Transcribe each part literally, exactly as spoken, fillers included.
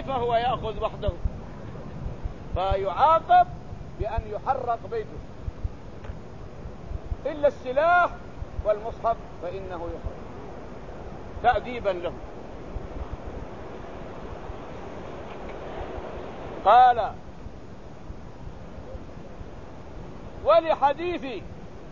كيف هو يأخذ وحده؟ فيعاقب بأن يحرق بيته، إلا السلاح والمصحف فإنه يحرق تأديبا له. قال: ولحديث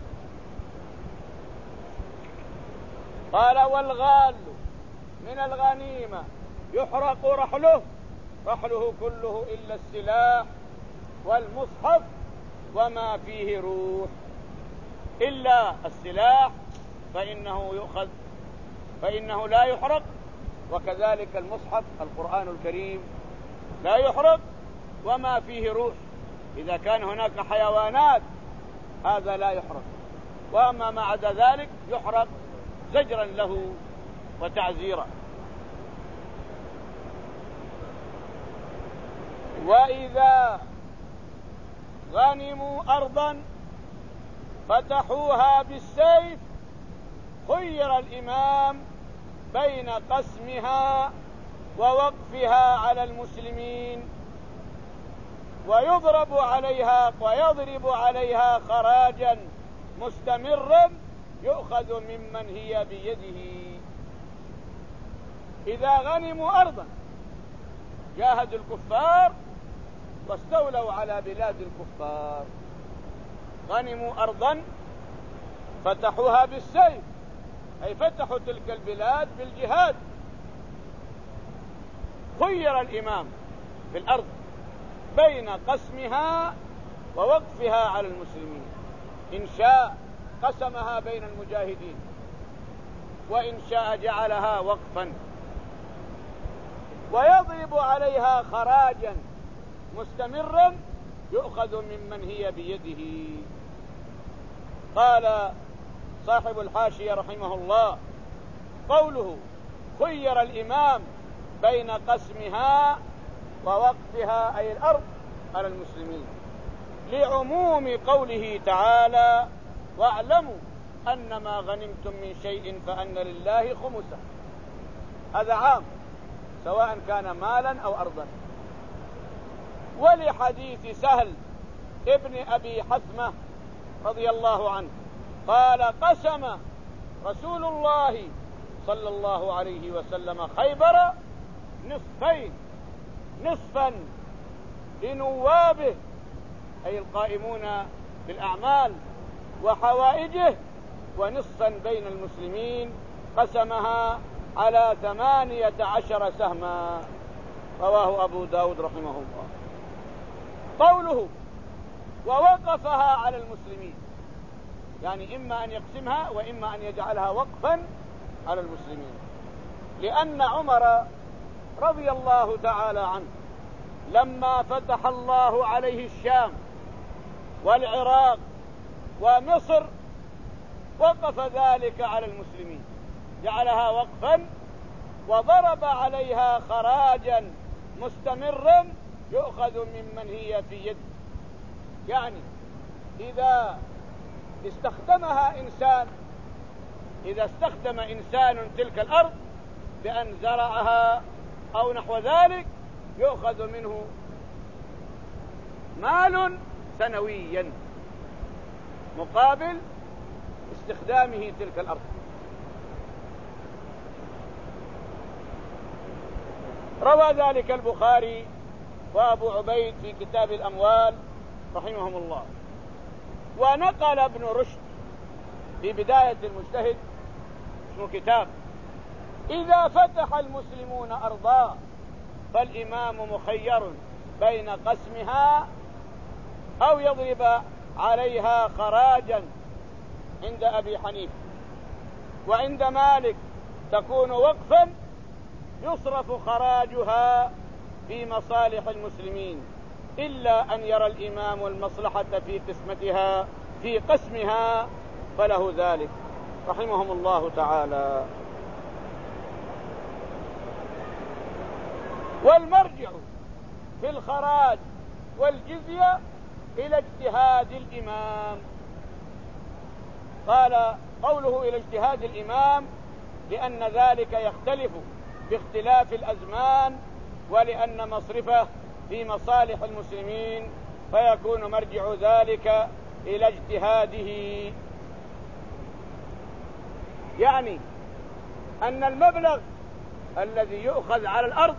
قال: والغال من الغنيمة يحرق رحله، رحله كله إلا السلاح والمصحف وما فيه روح. إلا السلاح فإنه يؤخذ فإنه لا يحرق، وكذلك المصحف القرآن الكريم لا يحرق وما فيه روح. إذا كان هناك حيوانات هذا لا يحرق، وأما ما عدا ذلك يحرق زجرا له وتعزيرا. وإذا غنموا أرضا فتحوها بالسيف خير الإمام بين قسمها ووقفها على المسلمين ويضرب عليها ويضرب عليها خراجا مستمرا يؤخذ ممن هي بيده. إذا غنموا أرضا، جاهدوا الكفار واستولوا على بلاد الكفار، غنموا أرضا فتحوها بالسيف، أي فتحوا تلك البلاد بالجهاد. خير الإمام في الأرض بين قسمها ووقفها على المسلمين، إن شاء قسمها بين المجاهدين، وإن شاء جعلها وقفا، ويضرب عليها خراجا مستمرا يؤخذ ممن هي بيده. قال صاحب الحاشية رحمه الله: قوله خير الإمام بين قسمها ووقفها أي الأرض على المسلمين، لعموم قوله تعالى: واعلموا أنما غنمتم من شيء فأن لله خمسه. هذا عام سواء كان مالا أو أرضا. ولحديث سهل ابن أبي حثمة رضي الله عنه قال: قسم رسول الله صلى الله عليه وسلم خيبر نصفين، نصفا لنوابه أي القائمون بالأعمال وحوائجه، ونصفا بين المسلمين، قسمها على ثمانية عشر سهما. رواه أبو داود رحمه الله. قوله ووقفها على المسلمين، يعني إما أن يقسمها وإما أن يجعلها وقفا على المسلمين، لأن عمر رضي الله تعالى عنه لما فتح الله عليه الشام والعراق ومصر وقف ذلك على المسلمين، جعلها وقفا وضرب عليها خراجا مستمرا يؤخذ ممن هي في يد. يعني إذا استخدمها إنسان إذا استخدم إنسان تلك الأرض بأن زرعها أو نحو ذلك يؤخذ منه مال سنويا مقابل استخدامه تلك الأرض. روى ذلك البخاري وأبو عبيد في كتاب الأموال رحمهم الله. ونقل ابن رشد في بداية المجتهد اسمه كتاب: إذا فتح المسلمون أرضا فالإمام مخير بين قسمها أو يضرب عليها خراجا عند أبي حنيفة، وعند مالك تكون وقفا يصرف خراجها في مصالح المسلمين، إلا أن يرى الإمام المصلحة في قسمتها في قسمها فله ذلك، رحمهم الله تعالى. والمرجع في الخراج والجزية إلى اجتهاد الإمام. قال قوله إلى اجتهاد الإمام لأن ذلك يختلف باختلاف الأزمان ولأن مصرفه في مصالح المسلمين، فيكون مرجع ذلك إلى اجتهاده. يعني أن المبلغ الذي يؤخذ على الأرض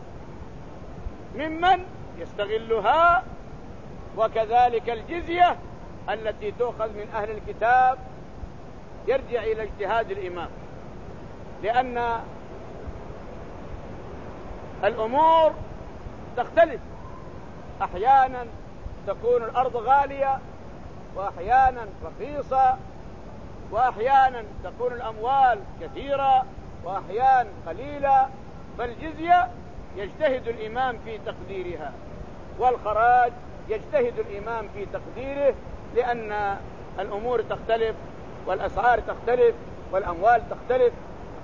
ممن يستغلها، وكذلك الجزية التي تؤخذ من أهل الكتاب، يرجع إلى اجتهاد الإمام، لأن الأمور تختلف. أحيانا تكون الأرض غالية، وأحيانا رخيصة، وأحيانا تكون الأموال كثيرة، وأحيانا قليلة. فالجزية يجتهد الإمام في تقديرها، والخراج يجتهد الإمام في تقديره، لأن الأمور تختلف والأسعار تختلف والأموال تختلف.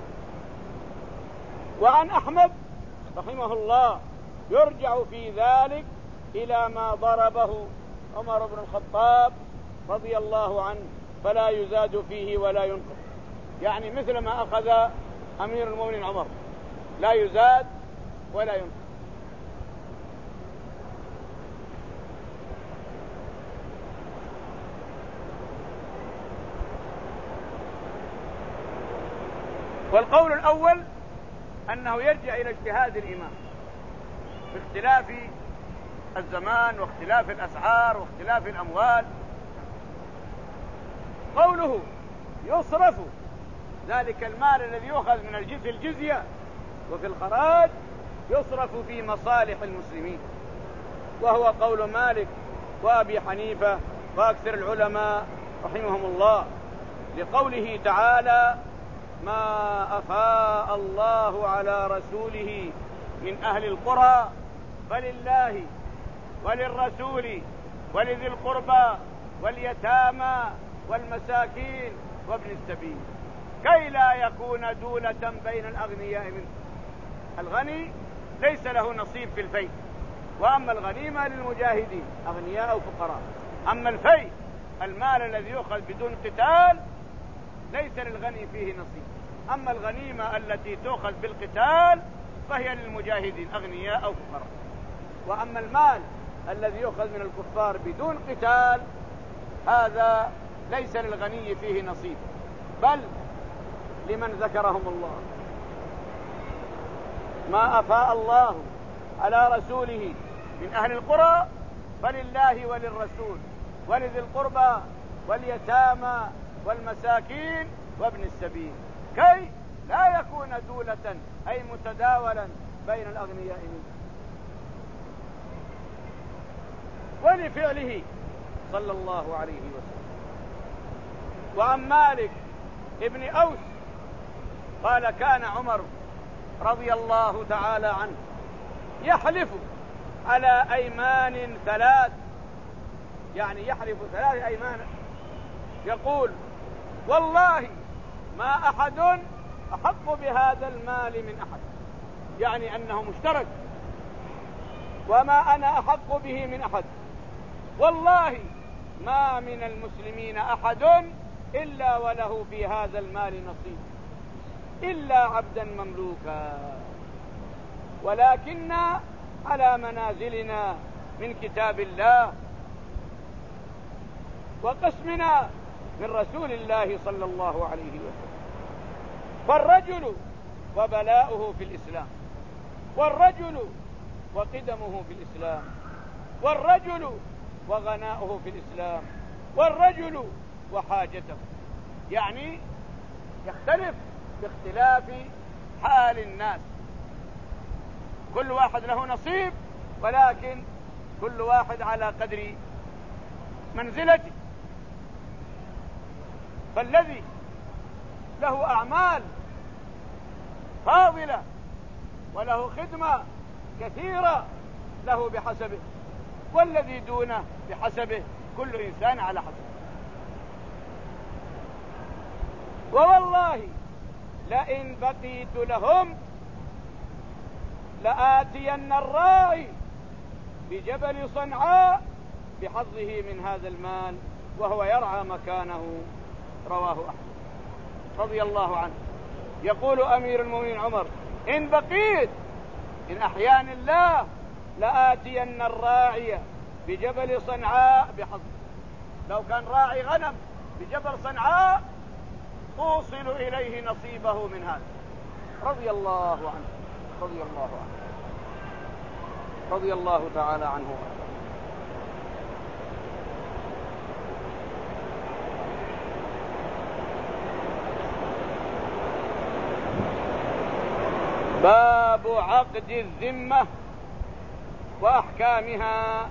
وعن أحمد رحمه الله يرجع في ذلك إلى ما ضربه عمر بن الخطاب رضي الله عنه، فلا يزاد فيه ولا ينقص. يعني مثل ما أخذ أمير المؤمنين عمر، لا يزاد ولا ينقص. والقول الأول أنه يرجع إلى اجتهاد الإمام باختلاف الزمان واختلاف الأسعار واختلاف الأموال. قوله يصرف ذلك المال الذي يؤخذ من الجزية وفي الخراج يصرف في مصالح المسلمين، وهو قول مالك وأبي حنيفة وأكثر العلماء رحمهم الله، لقوله تعالى: ما أفاء الله على رسوله من أهل القرى فلله وللرسول ولذي القربى واليتامى والمساكين وابن السبيل، كي لا يكون دولة بين الأغنياء منكم. الغني ليس له نصيب في الفيء، وأما الغنيمة للمجاهدين أغنياء أو فقراء. أما الفيء المال الذي يؤخذ بدون قتال ليس للغني فيه نصيب. أما الغنيمة التي تؤخذ بالقتال فهي للمجاهدين أغنياء أو فقراء. وأما المال الذي يؤخذ من الكفار بدون قتال هذا ليس للغني فيه نصيب، بل لمن ذكرهم الله. ما أفاء الله على رسوله من أهل القرى فلله وللرسول ولذي القربى واليتامى والمساكين وابن السبيل، كي لا يكون دولة أي متداولا بين الأغنياء منه. ولفعله صلى الله عليه وسلم. وعن مالك ابن أوس قال: كان عمر رضي الله تعالى عنه يحلف على أيمان ثلاث، يعني يحلف ثلاث أيمان، يقول: والله ما أحد أحق بهذا المال من أحد، يعني أنه مشترك، وما أنا أحق به من أحد، والله ما من المسلمين أحد إلا وله في هذا المال نصيب إلا عبدا مملوكا، ولكن على منازلنا من كتاب الله وقسمنا من رسول الله صلى الله عليه وسلم. فالرجل وبلاؤه في الإسلام، والرجل وقدمه في الإسلام، والرجل وغناؤه في الإسلام، والرجل وحاجته، يعني يختلف باختلاف حال الناس. كل واحد له نصيب، ولكن كل واحد على قدر منزلته. فالذي له أعمال فاضلة وله خدمة كثيرة له بحسبه، والذي دونه بحسبه، كل إنسان على حسبه. ووالله لئن بقيت لهم لآتين الراعي بجبل صنعاء بحظه من هذا المال وهو يرعى مكانه. رواه أحمد رضي الله عنه. يقول أمير المؤمنين عمر: إن بقيت إن أحياني الله لآتين الراعي بجبل صنعاء بحظ. لو كان راعي غنم بجبل صنعاء أوصل إليه نصيبه من هذا. رضي الله عنه رضي الله عنه رضي الله تعالى عنه. باب عقد الذمة وأحكامها.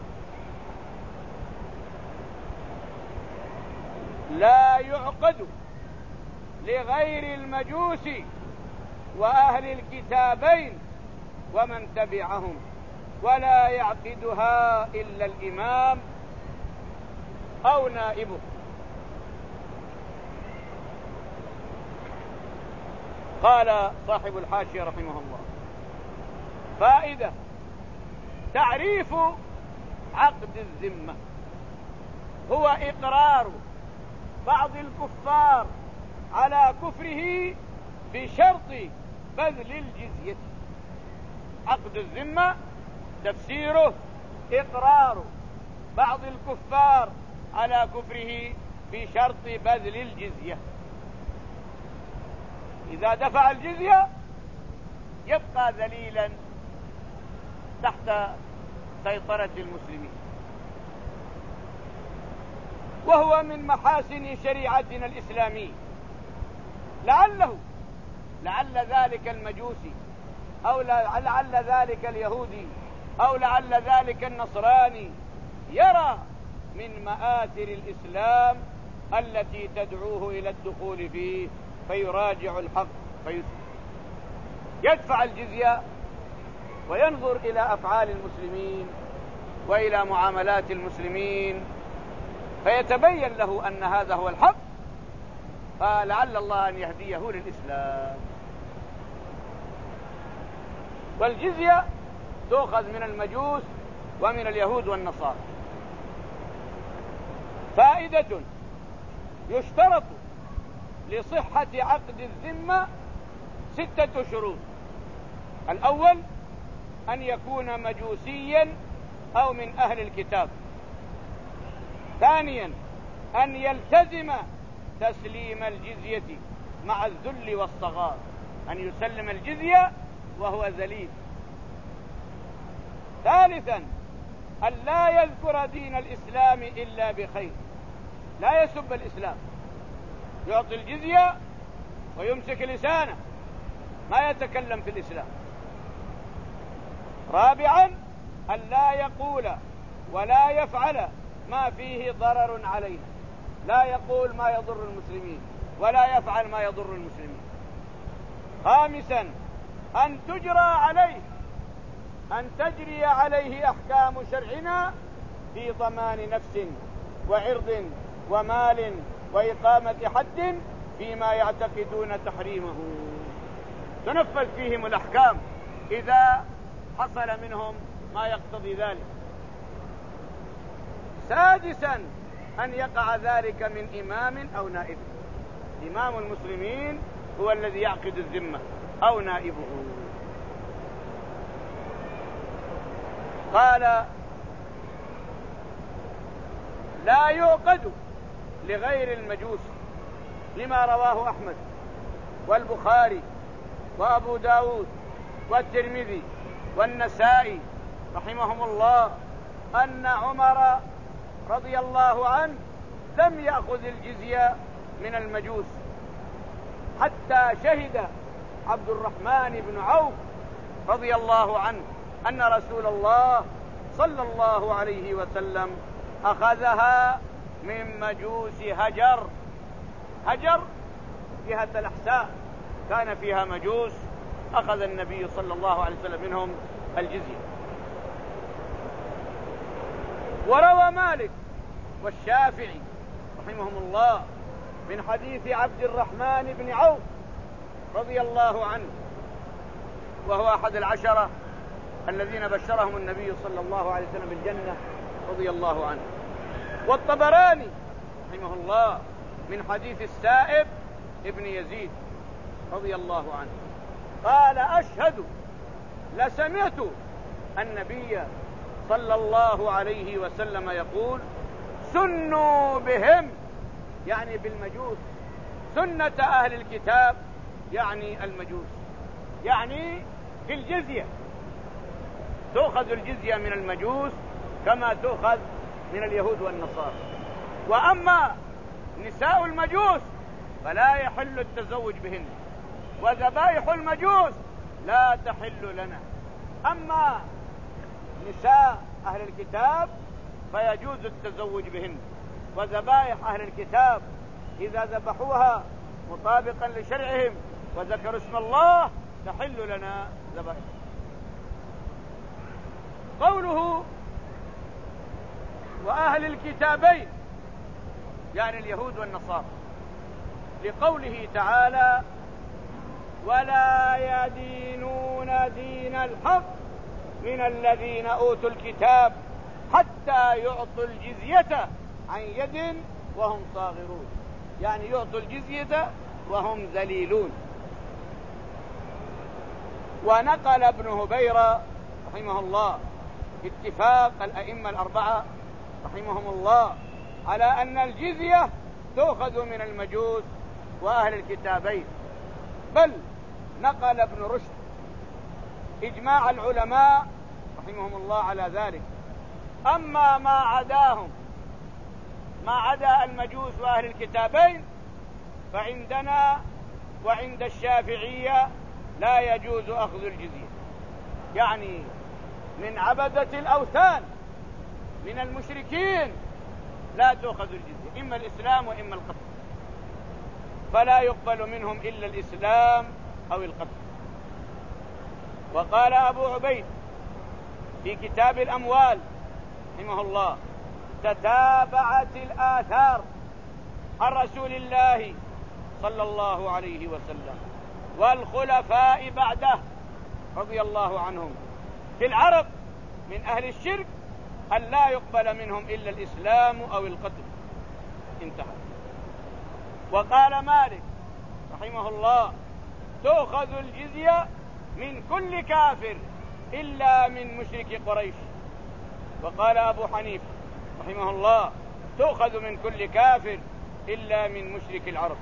لا يعقد لغير المجوس وأهل الكتابين ومن تبعهم، ولا يعقدها إلا الإمام أو نائبه. قال صاحب الحاشية رحمه الله: فائدة: تعريف عقد الذمة هو إقرار بعض الكفار على كفره بشرط بذل الجزية. عقد الذمة تفسيره إقرار بعض الكفار على كفره بشرط بذل الجزية. إذا دفع الجزية يبقى ذليلا تحت سيطرة المسلمين، وهو من محاسن شريعتنا الإسلامية. لعله لعل ذلك المجوسي أو لعل ذلك اليهودي أو لعل ذلك النصراني يرى من مآثر الإسلام التي تدعوه إلى الدخول فيه فيراجع الحق فيسلم، يدفع الجزية وينظر إلى أفعال المسلمين وإلى معاملات المسلمين فيتبين له أن هذا هو الحق، فلعل الله أن يهديه للإسلام. والجزية تؤخذ من المجوس ومن اليهود والنصارى. فائدة: يشترط لصحة عقد الذمة ستة شروط. الأول أن يكون مجوسيا أو من أهل الكتاب. ثانيا أن يلتزم تسليم الجزية مع الذل والصغار، أن يسلم الجزية وهو ذليل. ثالثا أن لا يذكر دين الإسلام إلا بخير، لا يسب الإسلام، يعطي الجزية ويمسك لسانه ما يتكلم في الإسلام. رابعا أن لا يقول ولا يفعل ما فيه ضرر علينا، لا يقول ما يضر المسلمين ولا يفعل ما يضر المسلمين. خامسا أن تجرى عليه أن تجري عليه أحكام شرعنا في ضمان نفس وعرض ومال وإقامة حد فيما يعتقدون تحريمه، تنفذ فيهم الأحكام إذا حصل منهم ما يقتضي ذلك. سادسا أن يقع ذلك من إمام أو نائب. إمام المسلمين هو الذي يعقد الذمة أو نائبه. قال: لا يعقد لغير المجوس، لما رواه أحمد والبخاري وأبو داود والترمذي والنسائي رحمهم الله أن عمر رضي الله عنه لم يأخذ الجزية من المجوس حتى شهد عبد الرحمن بن عوف رضي الله عنه أن رسول الله صلى الله عليه وسلم أخذها من مجوس هجر. هجر جهة الأحساء كان فيها مجوس، أخذ النبي صلى الله عليه وسلم منهم الجزية. وروى مالك والشافعي رحمهم الله من حديث عبد الرحمن بن عوف رضي الله عنه، وهو أحد العشرة الذين بشرهم النبي صلى الله عليه وسلم بالجنة رضي الله عنه. والطبراني رحمه الله من حديث السائب ابن يزيد رضي الله عنه قال: أشهد لسمعت النبي صلى الله عليه وسلم يقول: سنوا بهم، يعني بالمجوس، سنة أهل الكتاب يعني المجوس، يعني في الجزية تؤخذ الجزية من المجوس كما تؤخذ من اليهود والنصارى. وأما نساء المجوس فلا يحل التزوج بهن، وذبائح المجوس لا تحل لنا. أما نساء أهل الكتاب فيجوز التزوج بهن، وذبائح أهل الكتاب إذا ذبحوها مطابقا لشرعهم وذكروا اسم الله تحل لنا ذبائح. قوله وأهل الكتابين يعني اليهود والنصارى، لقوله تعالى: ولا يدينون دين الحق من الذين أوتوا الكتاب حتى يعطوا الجزية عن يد وهم صاغرون، يعني يعطوا الجزية وهم ذليلون. ونقل ابن هبيرة رحمه الله اتفاق الأئمة الأربعة رحمهم الله على أن الجزية تؤخذ من المجوس وأهل الكتابين، بل نقل ابن رشد إجماع العلماء رحمهم الله على ذلك. أما ما عداهم، ما عدا المجوس وأهل الكتابين، فعندنا وعند الشافعية لا يجوز أخذ الجزية، يعني من عبدة الأوثان من المشركين لا تؤخذ الجزية، إما الإسلام وإما القتل، فلا يقبل منهم إلا الإسلام أو القتل. وقال أبو عبيد في كتاب الأموال رحمه الله: تتابعت الآثار عن رسول الله صلى الله عليه وسلم والخلفاء بعده رضي الله عنهم في العرب من أهل الشرك أن لا يقبل منهم إلا الإسلام أو القتل. انتهى. وقال مالك رحمه الله: تؤخذ الجزية من كل كافر إلا من مشرك قريش. وقال أبو حنيفة رحمه الله: تؤخذ من كل كافر إلا من مشرك العرب.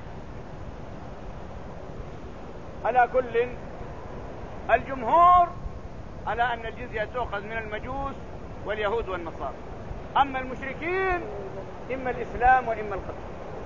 على كل، الجمهور على أن الجزية تؤخذ من المجوس واليهود والنصارى، أما المشركين إما الإسلام وإما القتل.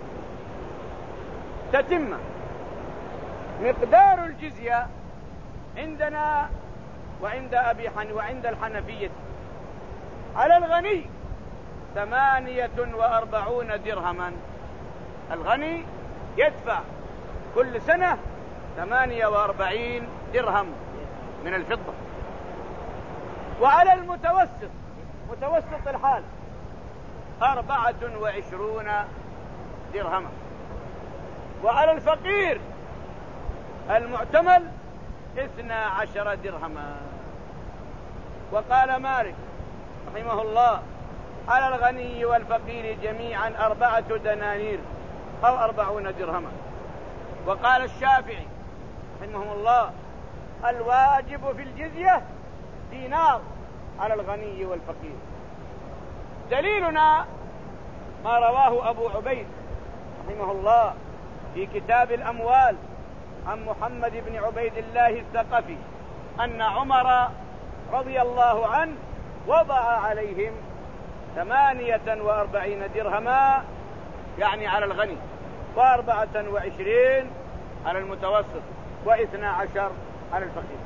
تتم مقدار الجزية عندنا وعند أبي حنيفة وعند الحنفية على الغني ثمانية وأربعون درهما. الغني يدفع كل سنة ثمانية وأربعين درهم من الفضة. وعلى المتوسط، متوسط الحال، أربعة وعشرون درهما. وعلى الفقير المعتمل اثنى عشر درهما. وقال مالك رحمه الله: على الغني والفقير جميعا أربعة دنانير أو أربعون درهما. وقال الشافعي رحمه الله: الواجب في الجزية دينار على الغني والفقير. دليلنا ما رواه أبو عبيد رحمه الله في كتاب الأموال عن محمد بن عبيد الله الثقفي أن عمر رضي الله عنه وضع عليهم ثمانية وأربعين درهما، يعني على الغني، وأربعة وعشرين على المتوسط، واثنى عشر على الفقير.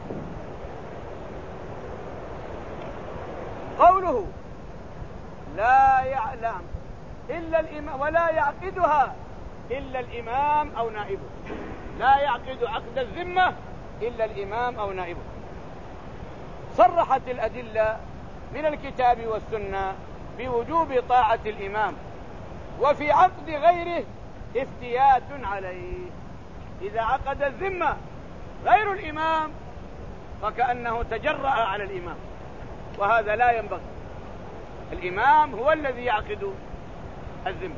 قوله لا يعلم إلا الإمام ولا يعقدها إلا الإمام أو نائبه، لا يعقد عقد الذمة إلا الإمام أو نائبه. صرحت الأدلة من الكتاب والسنة بوجوب طاعة الإمام، وفي عقد غيره افتيات عليه. إذا عقد الذمة غير الإمام فكأنه تجرأ على الإمام، وهذا لا ينبغي. الإمام هو الذي يعقد الذمة.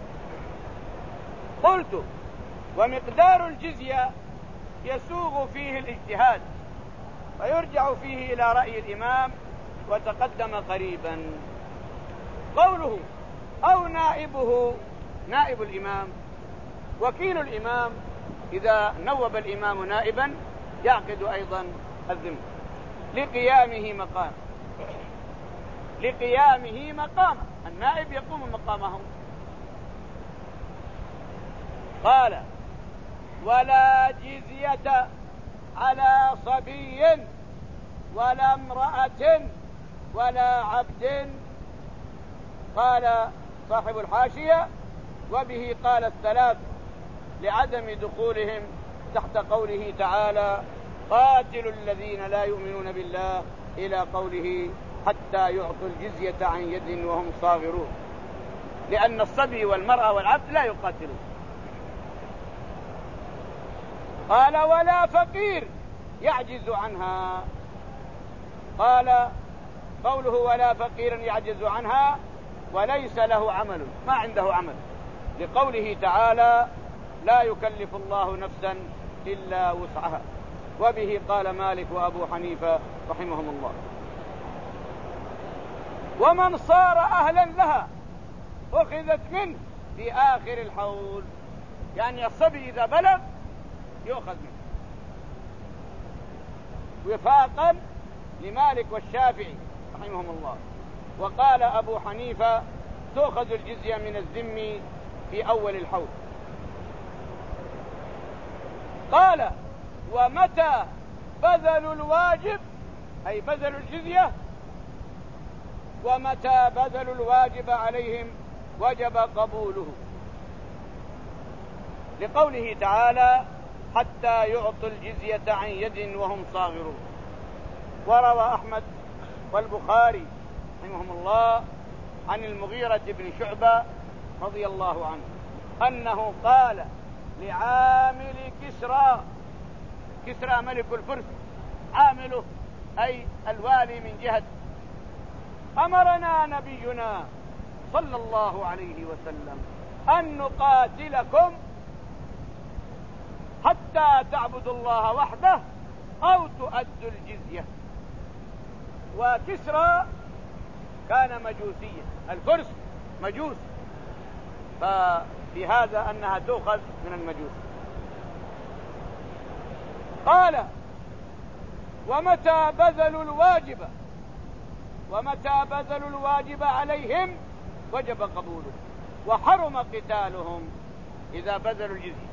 قلت: ومقدار الجزية يسوغ فيه الاجتهاد، فيرجع فيه إلى رأي الإمام وتقدم قريبا. قوله أو نائبه، نائب الإمام وكيل الإمام، إذا نوب الإمام نائبا يعقد أيضا الذمة لقيامه مقام لقيامه مقام النائب يقوم مقامه. قال ولا جزية على صبي ولا امرأة ولا عبد. قال صاحب الحاشية وبه قال الثلاث لعدم دخولهم تحت قوله تعالى قاتلوا الذين لا يؤمنون بالله إلى قوله حتى يعطوا الجزية عن يد وهم صاغرون، لأن الصبي والمرأة والعبد لا يقاتلون. قال ولا فقير يعجز عنها. قال قوله ولا فقير يعجز عنها وليس له عمل، ما عنده عمل، لقوله تعالى لا يكلف الله نفسا إلا وسعها. وبه قال مالك وأبو حنيفة رحمهم الله. ومن صار أهلا لها أخذت منه في آخر الحول، يعني الصبي إذا بلغ يؤخذ منه، وفاقا لمالك والشافعي رحمهم الله. وقال أبو حنيفة تؤخذ الجزية من الذم في أول الحول. قال ومتى بذلوا الواجب، أي بذلوا الجزية، ومتى بذلوا الواجب عليهم وجب قبوله، لقوله تعالى حتى يعطوا الجزية عن يد وهم صاغرون. وروى أحمد والبخاري رحمهم الله عن المغيرة بن شعبة رضي الله عنه أنه قال لعامل كسرى، كسرى ملك الفرس عامله أي الوالي من جهة، أمرنا نبينا صلى الله عليه وسلم أن نقاتلكم حتى تعبدوا الله وحده أو تؤدوا الجزية. وكسرى كان مجوسيا، الفرس مجوس، ففي هذا أنها تؤخذ من المجوس. قال ومتى بذلوا الواجب ومتى بذلوا الواجب عليهم وجب قبوله، وحرم قتالهم إذا بذلوا الجزية،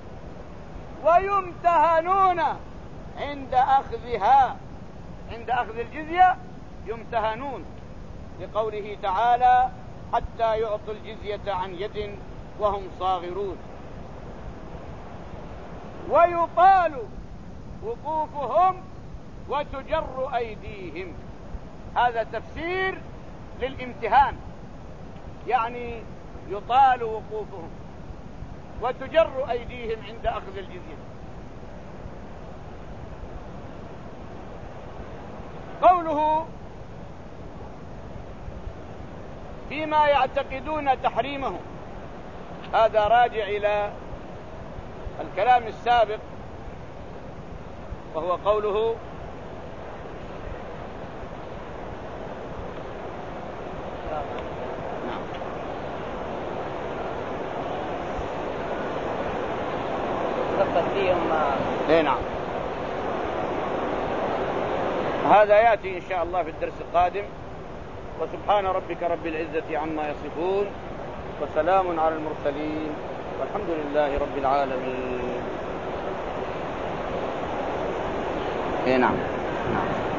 ويمتهنون عند أخذها، عند أخذ الجزية يمتهنون، لقوله تعالى حتى يعطوا الجزية عن يد وهم صاغرون. ويطال وقوفهم وتجر أيديهم، هذا تفسير للامتهان، يعني يطال وقوفهم وتجر أيديهم عند أخذ الجزية. قوله فيما يعتقدون تحريمه، هذا راجع إلى الكلام السابق، وهو قوله اي نعم. هذا يأتي إن شاء الله في الدرس القادم. وسبحان ربك رب العزة عما يصفون وسلام على المرسلين والحمد لله رب العالمين. اي نعم. نعم.